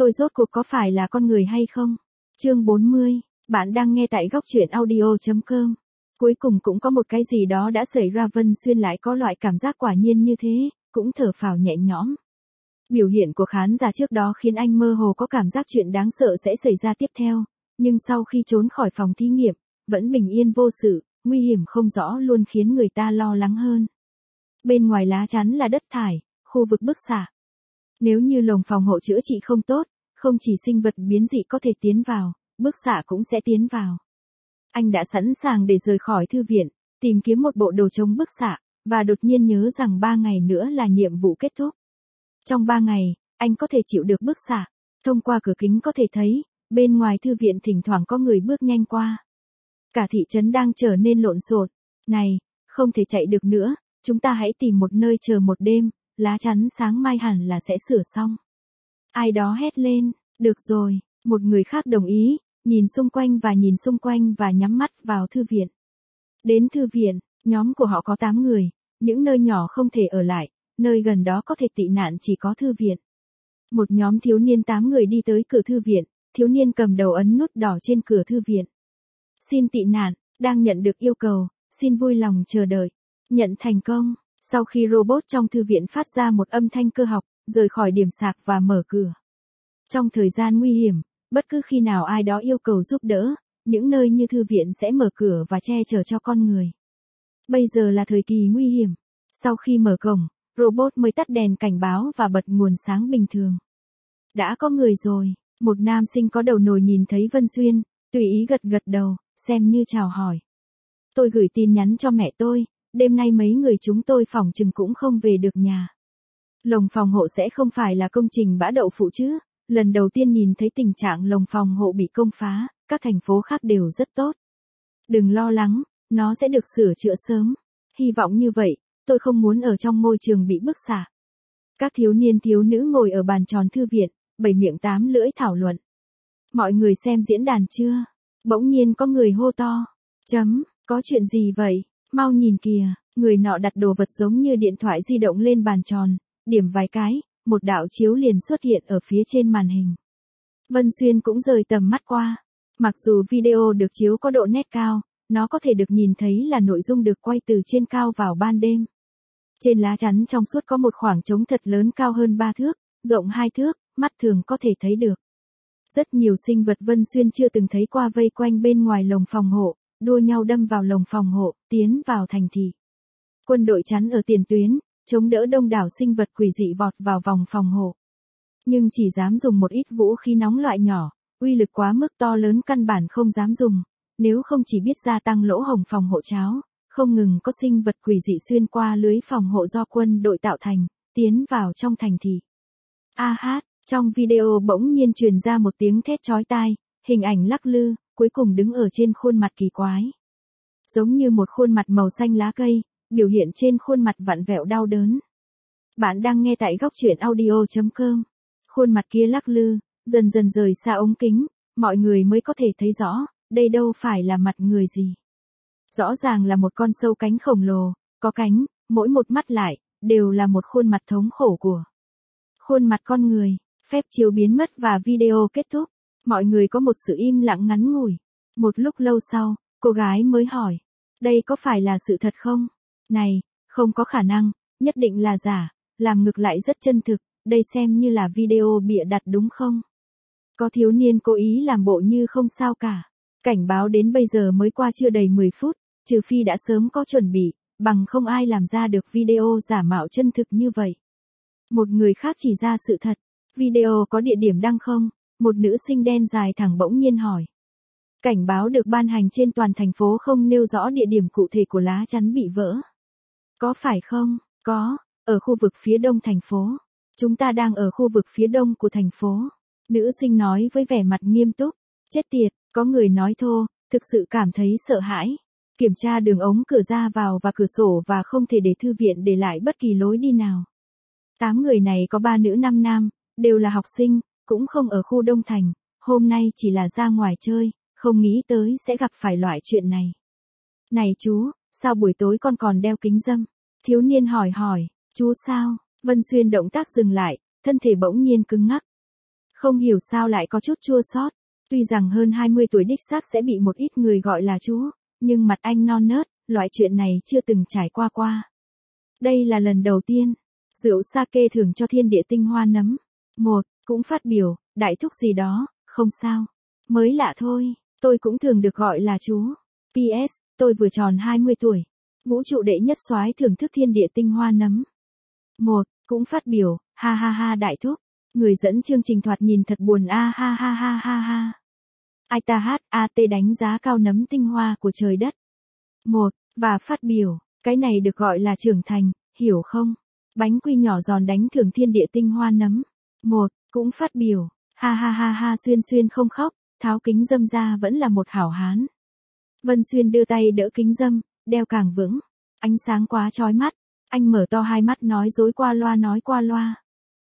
Tôi rốt cuộc có phải là con người hay không? Chương 40, bạn đang nghe tại góc truyện audio.com. Cuối cùng cũng có một cái gì đó đã xảy ra, Vân Xuyên lại có loại cảm giác quả nhiên như thế, cũng thở phào nhẹ nhõm. Biểu hiện của khán giả trước đó khiến anh mơ hồ có cảm giác chuyện đáng sợ sẽ xảy ra tiếp theo, nhưng sau khi trốn khỏi phòng thí nghiệm, vẫn bình yên vô sự, nguy hiểm không rõ luôn khiến người ta lo lắng hơn. Bên ngoài lá chắn là đất thải, khu vực bức xạ. Nếu như lồng phòng hộ chữa trị không tốt, không chỉ sinh vật biến dị có thể tiến vào, bức xạ cũng sẽ tiến vào. Anh đã sẵn sàng để rời khỏi thư viện, tìm kiếm một bộ đồ chống bức xạ, và đột nhiên nhớ rằng 3 ngày nữa là nhiệm vụ kết thúc. Trong 3 ngày, anh có thể chịu được bức xạ. Thông qua cửa kính có thể thấy, bên ngoài thư viện thỉnh thoảng có người bước nhanh qua. Cả thị trấn đang trở nên lộn xộn. Này, không thể chạy được nữa, chúng ta hãy tìm một nơi chờ một đêm, lá chắn sáng mai hẳn là sẽ sửa xong. Ai đó hét lên, được rồi, một người khác đồng ý, nhìn xung quanh và nhắm mắt vào thư viện. Đến thư viện, nhóm của họ có 8 người, những nơi nhỏ không thể ở lại, nơi gần đó có thể tị nạn chỉ có thư viện. Một nhóm thiếu niên 8 người đi tới cửa thư viện, thiếu niên cầm đầu ấn nút đỏ trên cửa thư viện. Xin tị nạn, đang nhận được yêu cầu, xin vui lòng chờ đợi. Nhận thành công, sau khi robot trong thư viện phát ra một âm thanh cơ học, rời khỏi điểm sạc và mở cửa. Trong thời gian nguy hiểm, bất cứ khi nào ai đó yêu cầu giúp đỡ, những nơi như thư viện sẽ mở cửa và che chở cho con người. Bây giờ là thời kỳ nguy hiểm. Sau khi mở cổng, robot mới tắt đèn cảnh báo và bật nguồn sáng bình thường. Đã có người rồi, một nam sinh có đầu nồi nhìn thấy Vân Xuyên, tùy ý gật gật đầu, xem như chào hỏi. Tôi gửi tin nhắn cho mẹ tôi, đêm nay mấy người chúng tôi phỏng chừng cũng không về được nhà. Lồng phòng hộ sẽ không phải là công trình bã đậu phụ chứ, lần đầu tiên nhìn thấy tình trạng lồng phòng hộ bị công phá, các thành phố khác đều rất tốt. Đừng lo lắng, nó sẽ được sửa chữa sớm. Hy vọng như vậy, tôi không muốn ở trong môi trường bị bức xạ. Các thiếu niên thiếu nữ ngồi ở bàn tròn thư viện, bảy miệng tám lưỡi thảo luận. Mọi người xem diễn đàn chưa? Bỗng nhiên có người hô to. Có chuyện gì vậy? Mau nhìn kìa, người nọ đặt đồ vật giống như điện thoại di động lên bàn tròn, điểm vài cái, một đạo chiếu liền xuất hiện ở phía trên màn hình. Vân Xuyên cũng rời tầm mắt qua. Mặc dù video được chiếu có độ nét cao, nó có thể được nhìn thấy là nội dung được quay từ trên cao vào ban đêm. Trên lá chắn trong suốt có một khoảng trống thật lớn cao hơn 3 thước, rộng 2 thước, mắt thường có thể thấy được. Rất nhiều sinh vật Vân Xuyên chưa từng thấy qua vây quanh bên ngoài lồng phòng hộ, đua nhau đâm vào lồng phòng hộ, tiến vào thành thị. Quân đội chắn ở tiền tuyến, chống đỡ đông đảo sinh vật quỷ dị vọt vào vòng phòng hộ. Nhưng chỉ dám dùng một ít vũ khí nóng loại nhỏ, uy lực quá mức to lớn căn bản không dám dùng, nếu không chỉ biết gia tăng lỗ hổng phòng hộ cháo, không ngừng có sinh vật quỷ dị xuyên qua lưới phòng hộ do quân đội tạo thành, tiến vào trong thành thị. Trong video bỗng nhiên truyền ra một tiếng thét chói tai, hình ảnh lắc lư, cuối cùng đứng ở trên khuôn mặt kỳ quái. Giống như một khuôn mặt màu xanh lá cây, biểu hiện trên khuôn mặt vặn vẹo đau đớn. Bạn đang nghe tại góc truyện audio.com. Khuôn mặt kia lắc lư, dần dần rời xa ống kính, mọi người mới có thể thấy rõ, đây đâu phải là mặt người gì. Rõ ràng là một con sâu cánh khổng lồ, có cánh, mỗi một mắt lại, đều là một khuôn mặt thống khổ của khuôn mặt con người. Phép chiếu biến mất và video kết thúc. Mọi người có một sự im lặng ngắn ngủi. Một lúc lâu sau, cô gái mới hỏi. Đây có phải là sự thật không? Này, không có khả năng, nhất định là giả, làm ngược lại rất chân thực, đây xem như là video bịa đặt đúng không? Có thiếu niên cố ý làm bộ như không sao cả. Cảnh báo đến bây giờ mới qua chưa đầy 10 phút, trừ phi đã sớm có chuẩn bị, bằng không ai làm ra được video giả mạo chân thực như vậy. Một người khác chỉ ra sự thật. Video có địa điểm đăng không? Một nữ sinh đen dài thẳng bỗng nhiên hỏi. Cảnh báo được ban hành trên toàn thành phố không nêu rõ địa điểm cụ thể của lá chắn bị vỡ. Có phải không? Có, ở khu vực phía đông thành phố. Chúng ta đang ở khu vực phía đông của thành phố. Nữ sinh nói với vẻ mặt nghiêm túc. Chết tiệt, có người nói thô, thực sự cảm thấy sợ hãi. Kiểm tra đường ống cửa ra vào và cửa sổ và không thể để thư viện để lại bất kỳ lối đi nào. 8 người này có 3 nữ 5 nam, đều là học sinh, cũng không ở khu Đông Thành, hôm nay chỉ là ra ngoài chơi, không nghĩ tới sẽ gặp phải loại chuyện này. Này chú, sao buổi tối con còn đeo kính râm? Thiếu niên hỏi, chú sao? Vân Xuyên động tác dừng lại, thân thể bỗng nhiên cứng ngắc. Không hiểu sao lại có chút chua xót. Tuy rằng hơn 20 tuổi đích xác sẽ bị một ít người gọi là chú, nhưng mặt anh non nớt, loại chuyện này chưa từng trải qua. Đây là lần đầu tiên. Rượu sake thưởng cho thiên địa tinh hoa nấm. Một, cũng phát biểu, đại thúc gì đó, không sao. Mới lạ thôi, tôi cũng thường được gọi là chú. PS, tôi vừa tròn 20 tuổi. Vũ trụ đệ nhất soái thưởng thức thiên địa tinh hoa nấm. Một, cũng phát biểu, ha ha ha đại thúc. Người dẫn chương trình thoạt nhìn thật buồn a ha ha ha ha ha. Ai ta hát AT đánh giá cao nấm tinh hoa của trời đất. Một, và phát biểu, cái này được gọi là trưởng thành, hiểu không? Bánh quy nhỏ giòn đánh thưởng thiên địa tinh hoa nấm. Một, cũng phát biểu, ha ha ha ha Xuyên Xuyên không khóc, tháo kính dâm ra vẫn là một hảo hán. Vân Xuyên đưa tay đỡ kính dâm, đeo càng vững. Ánh sáng quá chói mắt, anh mở to hai mắt nói qua loa.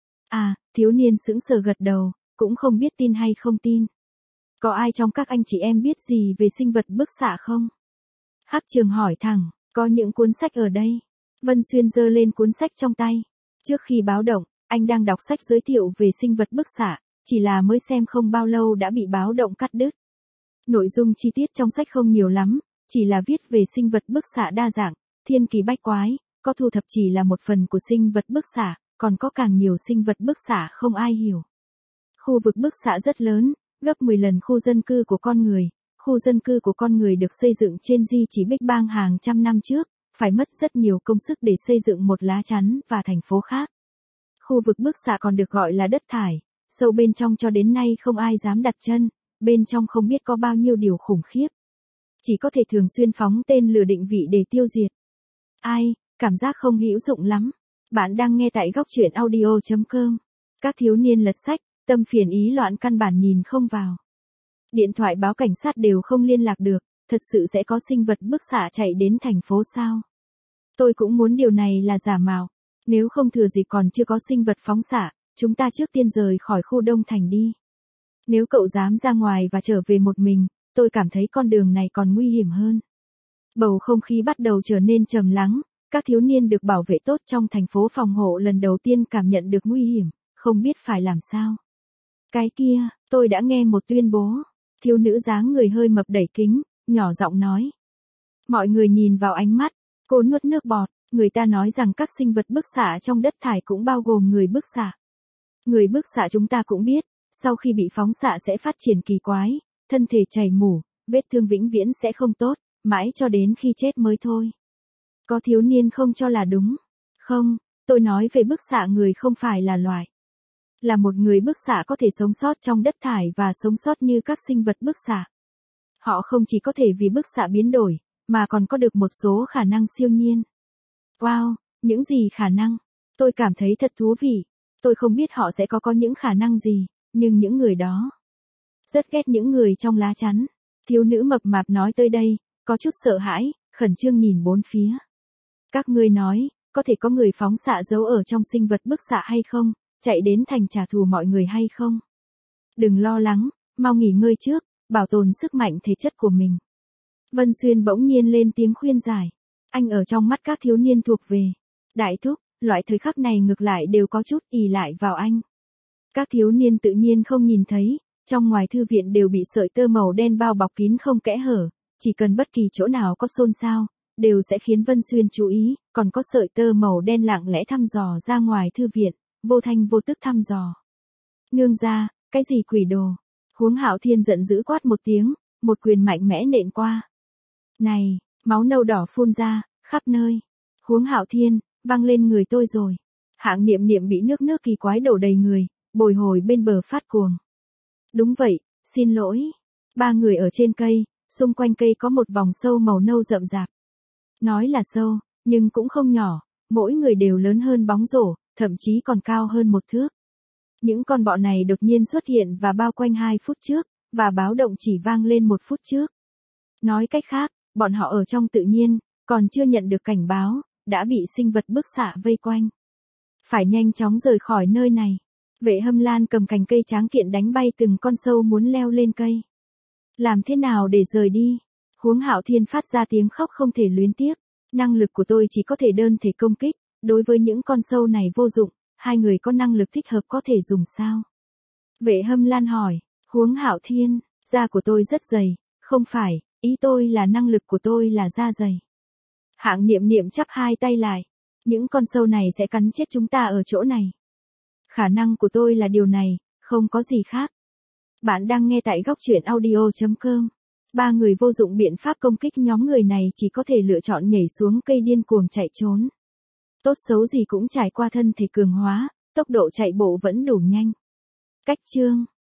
À, thiếu niên sững sờ gật đầu, cũng không biết tin hay không tin. Có ai trong các anh chị em biết gì về sinh vật bức xạ không? Hắc Trường hỏi thẳng, có những cuốn sách ở đây. Vân Xuyên giơ lên cuốn sách trong tay. Trước khi báo động, anh đang đọc sách giới thiệu về sinh vật bức xạ, chỉ là mới xem không bao lâu đã bị báo động cắt đứt. Nội dung chi tiết trong sách không nhiều lắm, chỉ là viết về sinh vật bức xạ đa dạng, thiên kỳ bách quái, có thu thập chỉ là một phần của sinh vật bức xạ, còn có càng nhiều sinh vật bức xạ không ai hiểu. Khu vực bức xạ rất lớn, gấp 10 lần khu dân cư của con người. Khu dân cư của con người được xây dựng trên di chỉ Big Bang hàng trăm năm trước, phải mất rất nhiều công sức để xây dựng một lá chắn và thành phố khác. Khu vực bức xạ còn được gọi là đất thải, sâu bên trong cho đến nay không ai dám đặt chân, bên trong không biết có bao nhiêu điều khủng khiếp. Chỉ có thể thường xuyên phóng tên lửa định vị để tiêu diệt. Ai, cảm giác không hữu dụng lắm. Bạn đang nghe tại góc truyện audio.com. Các thiếu niên lật sách, tâm phiền ý loạn căn bản nhìn không vào. Điện thoại báo cảnh sát đều không liên lạc được, thật sự sẽ có sinh vật bức xạ chạy đến thành phố sao? Tôi cũng muốn điều này là giả mạo. Nếu không thừa dịp còn chưa có sinh vật phóng xạ, chúng ta trước tiên rời khỏi khu Đông Thành đi. Nếu cậu dám ra ngoài và trở về một mình, tôi cảm thấy con đường này còn nguy hiểm hơn. Bầu không khí bắt đầu trở nên trầm lắng, các thiếu niên được bảo vệ tốt trong thành phố phòng hộ lần đầu tiên cảm nhận được nguy hiểm, không biết phải làm sao. Cái kia, tôi đã nghe một tuyên bố. Thiếu nữ dáng người hơi mập đẩy kính, nhỏ giọng nói. Mọi người nhìn vào ánh mắt, cô nuốt nước bọt, người ta nói rằng các sinh vật bức xạ trong đất thải cũng bao gồm người bức xạ. Người bức xạ chúng ta cũng biết, sau khi bị phóng xạ sẽ phát triển kỳ quái, thân thể chảy mủ, vết thương vĩnh viễn sẽ không tốt, mãi cho đến khi chết mới thôi. Có thiếu niên không cho là đúng. Không, tôi nói về bức xạ người không phải là loài. Là một người bức xạ có thể sống sót trong đất thải và sống sót như các sinh vật bức xạ. Họ không chỉ có thể vì bức xạ biến đổi, mà còn có được một số khả năng siêu nhiên. Wow, những gì khả năng? Tôi cảm thấy thật thú vị. Tôi không biết họ sẽ có những khả năng gì, nhưng những người đó. Rất ghét những người trong lá chắn. Thiếu nữ mập mạp nói tới đây, có chút sợ hãi, khẩn trương nhìn bốn phía. Các ngươi nói, có thể có người phóng xạ giấu ở trong sinh vật bức xạ hay không, chạy đến thành trả thù mọi người hay không? Đừng lo lắng, mau nghỉ ngơi trước, bảo tồn sức mạnh thể chất của mình. Vân Xuyên bỗng nhiên lên tiếng khuyên giải. Anh ở trong mắt các thiếu niên thuộc về. Đại thúc, loại thời khắc này ngược lại đều có chút ỷ lại vào anh. Các thiếu niên tự nhiên không nhìn thấy, trong ngoài thư viện đều bị sợi tơ màu đen bao bọc kín không kẽ hở, chỉ cần bất kỳ chỗ nào có xôn xao, đều sẽ khiến Vân Xuyên chú ý, còn có sợi tơ màu đen lặng lẽ thăm dò ra ngoài thư viện, vô thanh vô tức thăm dò. Nương ra, cái gì quỷ đồ? Huống Hạo Thiên giận dữ quát một tiếng, một quyền mạnh mẽ nện qua. Này, máu nâu đỏ phun ra, khắp nơi. Huống Hạo Thiên, văng lên người tôi rồi. Hạng Niệm Niệm bị nước kỳ quái đổ đầy người, bồi hồi bên bờ phát cuồng. Đúng vậy, xin lỗi. Ba người ở trên cây, xung quanh cây có một vòng sâu màu nâu rậm rạp. Nói là sâu, nhưng cũng không nhỏ, mỗi người đều lớn hơn bóng rổ, thậm chí còn cao hơn một thước. Những con bọ này đột nhiên xuất hiện và bao quanh 2 phút trước, và báo động chỉ vang lên 1 phút trước. Nói cách khác, bọn họ ở trong tự nhiên, còn chưa nhận được cảnh báo, đã bị sinh vật bức xạ vây quanh. Phải nhanh chóng rời khỏi nơi này. Vệ Hâm Lan cầm cành cây tráng kiện đánh bay từng con sâu muốn leo lên cây. Làm thế nào để rời đi? Huống Hạo Thiên phát ra tiếng khóc không thể luyến tiếc. Năng lực của tôi chỉ có thể đơn thể công kích, đối với những con sâu này vô dụng, hai người có năng lực thích hợp có thể dùng sao? Vệ Hâm Lan hỏi, Huống Hạo Thiên, da của tôi rất dày, không phải, ý tôi là năng lực của tôi là da dày. Hạng Niệm Niệm chắp hai tay lại, những con sâu này sẽ cắn chết chúng ta ở chỗ này. Khả năng của tôi là điều này, không có gì khác. Bạn đang nghe tại góc truyện audio.com. Ba người vô dụng biện pháp công kích nhóm người này chỉ có thể lựa chọn nhảy xuống cây điên cuồng chạy trốn. Tốt xấu gì cũng trải qua thân thể cường hóa, tốc độ chạy bộ vẫn đủ nhanh. Cách chương